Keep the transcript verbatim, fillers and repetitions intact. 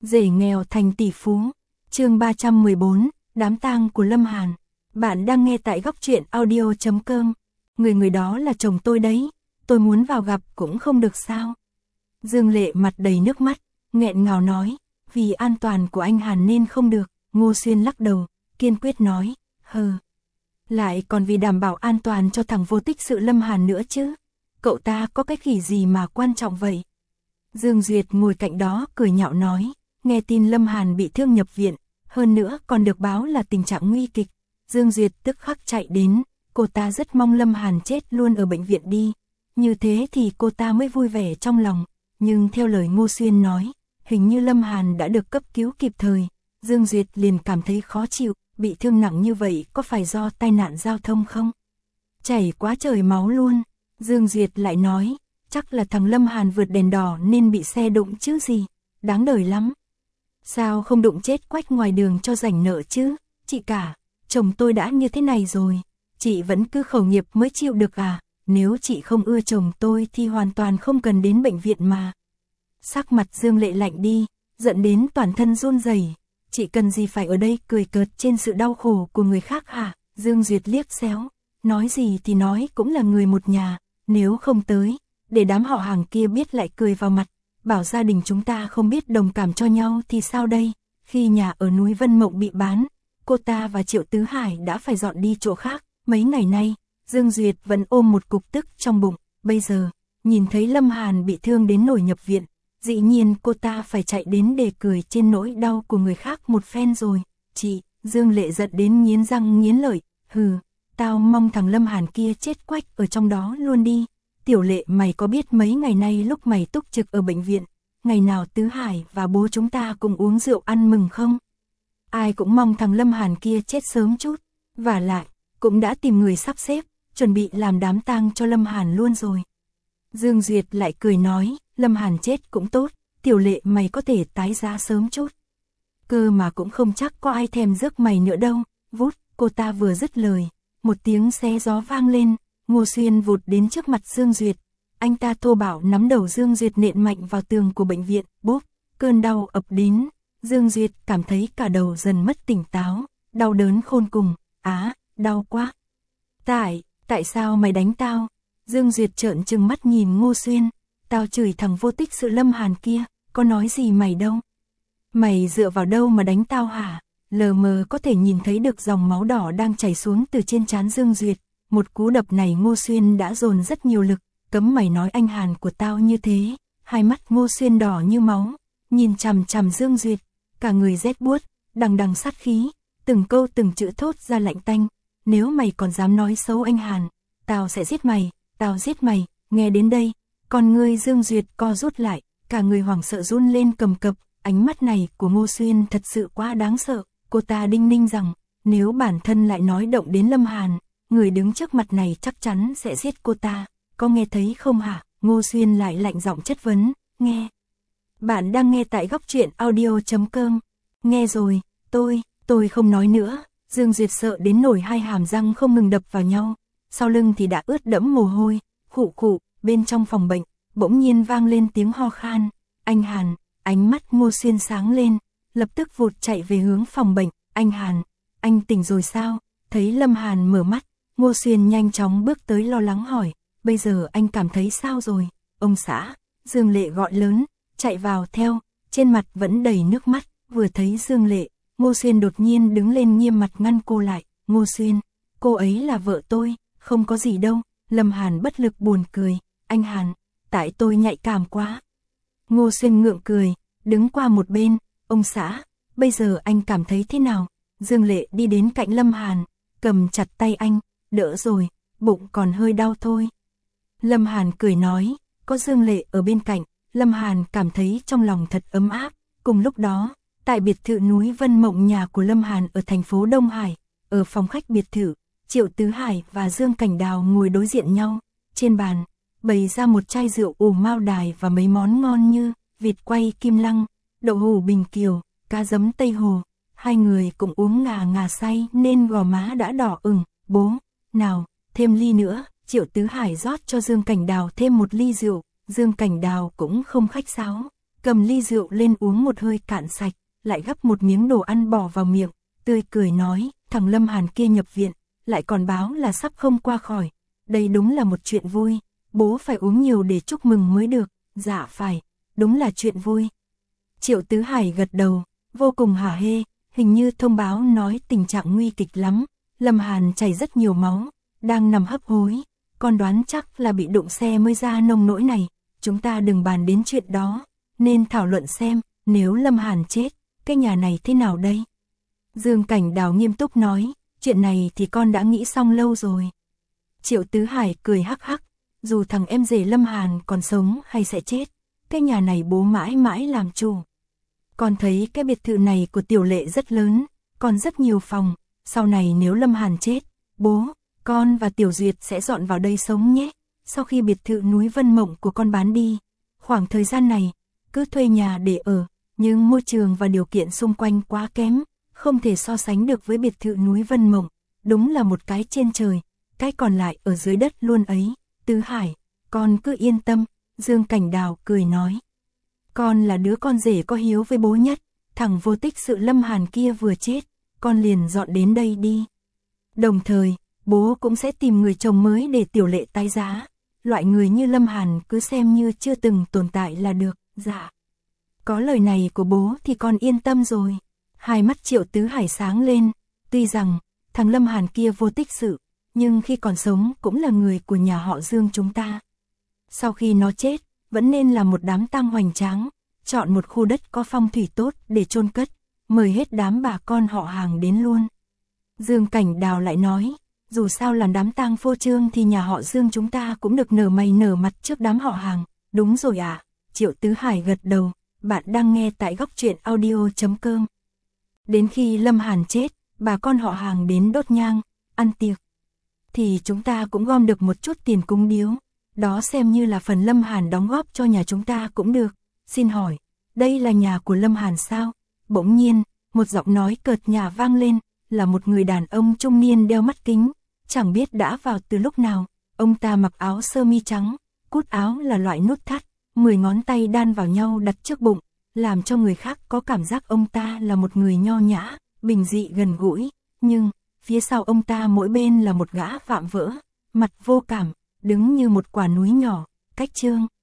Rể nghèo thành tỷ phú. Chương ba trăm mười bốn, đám tang của Lâm Hàn. Bạn đang nghe tại góc truyện audio chấm com. Người người đó là chồng tôi đấy, tôi muốn vào gặp cũng không được sao? Dương Lệ mặt đầy nước mắt, nghẹn ngào nói, vì an toàn của anh Hàn nên không được. Ngô Xuyên lắc đầu, kiên quyết nói, hờ. Lại còn vì đảm bảo an toàn cho thằng vô tích sự Lâm Hàn nữa chứ. Cậu ta có cái khỉ gì mà quan trọng vậy? Dương Duyệt ngồi cạnh đó cười nhạo nói, nghe tin Lâm Hàn bị thương nhập viện, hơn nữa còn được báo là tình trạng nguy kịch. Dương Duyệt tức khắc chạy đến, cô ta rất mong Lâm Hàn chết luôn ở bệnh viện đi. Như thế thì cô ta mới vui vẻ trong lòng, nhưng theo lời Ngô Xuyên nói, hình như Lâm Hàn đã được cấp cứu kịp thời. Dương Duyệt liền cảm thấy khó chịu, bị thương nặng như vậy có phải do tai nạn giao thông không? Chảy quá trời máu luôn. Dương Duyệt lại nói, chắc là thằng Lâm Hàn vượt đèn đỏ nên bị xe đụng chứ gì, đáng đời lắm. Sao không đụng chết quách ngoài đường cho rảnh nợ chứ? Chị cả, chồng tôi đã như thế này rồi, chị vẫn cứ khẩu nghiệp mới chịu được à? Nếu chị không ưa chồng tôi thì hoàn toàn không cần đến bệnh viện mà. Sắc mặt Dương Lệ lạnh đi, giận đến toàn thân run rẩy. Chị cần gì phải ở đây cười cợt trên sự đau khổ của người khác hả? Dương Duyệt liếc xéo, nói gì thì nói cũng là người một nhà, nếu không tới, để đám họ hàng kia biết lại cười vào mặt, bảo gia đình chúng ta không biết đồng cảm cho nhau thì sao đây? Khi nhà ở núi Vân Mộng bị bán, cô ta và Triệu Tứ Hải đã phải dọn đi chỗ khác. Mấy ngày nay, Dương Duyệt vẫn ôm một cục tức trong bụng, bây giờ, nhìn thấy Lâm Hàn bị thương đến nỗi nhập viện, dĩ nhiên cô ta phải chạy đến để cười trên nỗi đau của người khác một phen rồi. Chị, Dương Lệ giận đến nghiến răng nghiến lợi, hừ, tao mong thằng Lâm Hàn kia chết quách ở trong đó luôn đi. Tiểu Lệ, mày có biết mấy ngày nay lúc mày túc trực ở bệnh viện, ngày nào Tứ Hải và bố chúng ta cùng uống rượu ăn mừng không? Ai cũng mong thằng Lâm Hàn kia chết sớm chút, và lại, cũng đã tìm người sắp xếp, chuẩn bị làm đám tang cho Lâm Hàn luôn rồi. Dương Duyệt lại cười nói, Lâm Hàn chết cũng tốt, Tiểu Lệ mày có thể tái giá sớm chút. Cơ mà cũng không chắc có ai thèm rước mày nữa đâu. Vút, cô ta vừa dứt lời, một tiếng xé gió vang lên, Ngô Xuyên vụt đến trước mặt Dương Duyệt. Anh ta thô bạo nắm đầu Dương Duyệt nện mạnh vào tường của bệnh viện, bốp, cơn đau ập đến. Dương Duyệt cảm thấy cả đầu dần mất tỉnh táo, đau đớn khôn cùng, á, đau quá. Tại, tại sao mày đánh tao? Dương Duyệt trợn trừng mắt nhìn Ngô Xuyên, tao chửi thằng vô tích sự Lâm Hàn kia, có nói gì mày đâu. Mày dựa vào đâu mà đánh tao hả? Lờ mờ có thể nhìn thấy được dòng máu đỏ đang chảy xuống từ trên trán Dương Duyệt. Một cú đập này Ngô Xuyên đã dồn rất nhiều lực, cấm mày nói anh Hàn của tao như thế. Hai mắt Ngô Xuyên đỏ như máu, nhìn chằm chằm Dương Duyệt, cả người rét buốt, đằng đằng sát khí, từng câu từng chữ thốt ra lạnh tanh. Nếu mày còn dám nói xấu anh Hàn, tao sẽ giết mày, tao giết mày. Nghe đến đây, con ngươi Dương Duyệt co rút lại, cả người hoảng sợ run lên cầm cập. Ánh mắt này của Ngô Xuyên thật sự quá đáng sợ. Cô ta đinh ninh rằng, nếu bản thân lại nói động đến Lâm Hàn, người đứng trước mặt này chắc chắn sẽ giết cô ta. Có nghe thấy không hả? Ngô Xuyên lại lạnh giọng chất vấn. Nghe. Bạn đang nghe tại góc truyện audio chấm com. Nghe rồi, tôi, tôi không nói nữa. Dương Duyệt sợ đến nổi hai hàm răng không ngừng đập vào nhau, sau lưng thì đã ướt đẫm mồ hôi. Khụ khụ, bên trong phòng bệnh, bỗng nhiên vang lên tiếng ho khan. Anh Hàn, ánh mắt Ngô Xuyên sáng lên, lập tức vụt chạy về hướng phòng bệnh. Anh Hàn, anh tỉnh rồi sao? Thấy Lâm Hàn mở mắt, Ngô Xuyên nhanh chóng bước tới lo lắng hỏi, bây giờ anh cảm thấy sao rồi? Ông xã, Dương Lệ gọi lớn, chạy vào theo, trên mặt vẫn đầy nước mắt. Vừa thấy Dương Lệ, Ngô Xuyên đột nhiên đứng lên nghiêm mặt ngăn cô lại. Ngô Xuyên, cô ấy là vợ tôi, không có gì đâu. Lâm Hàn bất lực buồn cười, anh Hàn, tại tôi nhạy cảm quá. Ngô Xuyên ngượng cười, đứng qua một bên. Ông xã, bây giờ anh cảm thấy thế nào? Dương Lệ đi đến cạnh Lâm Hàn, cầm chặt tay anh, đỡ rồi, bụng còn hơi đau thôi. Lâm Hàn cười nói, có Dương Lệ ở bên cạnh, Lâm Hàn cảm thấy trong lòng thật ấm áp. Cùng lúc đó, tại biệt thự núi Vân Mộng nhà của Lâm Hàn ở thành phố Đông Hải, ở phòng khách biệt thự, Triệu Tứ Hải và Dương Cảnh Đào ngồi đối diện nhau. Trên bàn, bày ra một chai rượu ủ mao đài và mấy món ngon như vịt quay kim lăng, đậu hũ Bình Kiều, cá giấm Tây Hồ. Hai người cũng uống ngà ngà say nên gò má đã đỏ ửng. Bố, nào, thêm ly nữa. Triệu Tứ Hải rót cho Dương Cảnh Đào thêm một ly rượu. Dương Cảnh Đào cũng không khách sáo, cầm ly rượu lên uống một hơi cạn sạch, lại gắp một miếng đồ ăn bỏ vào miệng, tươi cười nói, thằng Lâm Hàn kia nhập viện, lại còn báo là sắp không qua khỏi. Đây đúng là một chuyện vui, bố phải uống nhiều để chúc mừng mới được. Dạ phải, đúng là chuyện vui. Triệu Tứ Hải gật đầu, vô cùng hả hê, hình như thông báo nói tình trạng nguy kịch lắm, Lâm Hàn chảy rất nhiều máu, đang nằm hấp hối, con đoán chắc là bị đụng xe mới ra nông nỗi này, chúng ta đừng bàn đến chuyện đó, nên thảo luận xem, nếu Lâm Hàn chết, cái nhà này thế nào đây? Dương Cảnh Đào nghiêm túc nói, chuyện này thì con đã nghĩ xong lâu rồi. Triệu Tứ Hải cười hắc hắc, dù thằng em rể Lâm Hàn còn sống hay sẽ chết, cái nhà này bố mãi mãi làm chủ. Con thấy cái biệt thự này của Tiểu Lệ rất lớn, còn rất nhiều phòng, sau này nếu Lâm Hàn chết, bố, con và Tiểu Duyệt sẽ dọn vào đây sống nhé. Sau khi biệt thự núi Vân Mộng của con bán đi, khoảng thời gian này, cứ thuê nhà để ở, nhưng môi trường và điều kiện xung quanh quá kém, không thể so sánh được với biệt thự núi Vân Mộng, đúng là một cái trên trời, cái còn lại ở dưới đất luôn ấy. Tứ Hải, con cứ yên tâm, Dương Cảnh Đào cười nói. Con là đứa con rể có hiếu với bố nhất, thằng vô tích sự Lâm Hàn kia vừa chết, con liền dọn đến đây đi. Đồng thời, bố cũng sẽ tìm người chồng mới để Tiểu Lệ tái giá, loại người như Lâm Hàn cứ xem như chưa từng tồn tại là được. Dạ. Có lời này của bố thì con yên tâm rồi. Hai mắt Triệu Tứ Hải sáng lên, tuy rằng thằng Lâm Hàn kia vô tích sự, nhưng khi còn sống cũng là người của nhà họ Dương chúng ta. Sau khi nó chết, vẫn nên là một đám tang hoành tráng, chọn một khu đất có phong thủy tốt để chôn cất, mời hết đám bà con họ hàng đến luôn. Dương Cảnh Đào lại nói, dù sao làm đám tang phô trương thì nhà họ Dương chúng ta cũng được nở mày nở mặt trước đám họ hàng. Đúng rồi ạ. À? Triệu Tứ Hải gật đầu, bạn đang nghe tại góc truyện audio chấm com. Đến khi Lâm Hàn chết, bà con họ hàng đến đốt nhang, ăn tiệc, thì chúng ta cũng gom được một chút tiền cúng điếu, đó xem như là phần Lâm Hàn đóng góp cho nhà chúng ta cũng được. Xin hỏi, đây là nhà của Lâm Hàn sao? Bỗng nhiên, một giọng nói cợt nhả vang lên, là một người đàn ông trung niên đeo mắt kính, chẳng biết đã vào từ lúc nào. Ông ta mặc áo sơ mi trắng, cúc áo là loại nút thắt, mười ngón tay đan vào nhau đặt trước bụng, làm cho người khác có cảm giác ông ta là một người nho nhã, bình dị gần gũi, nhưng phía sau ông ta mỗi bên là một gã vạm vỡ, mặt vô cảm, đứng như một quả núi nhỏ, cách Trương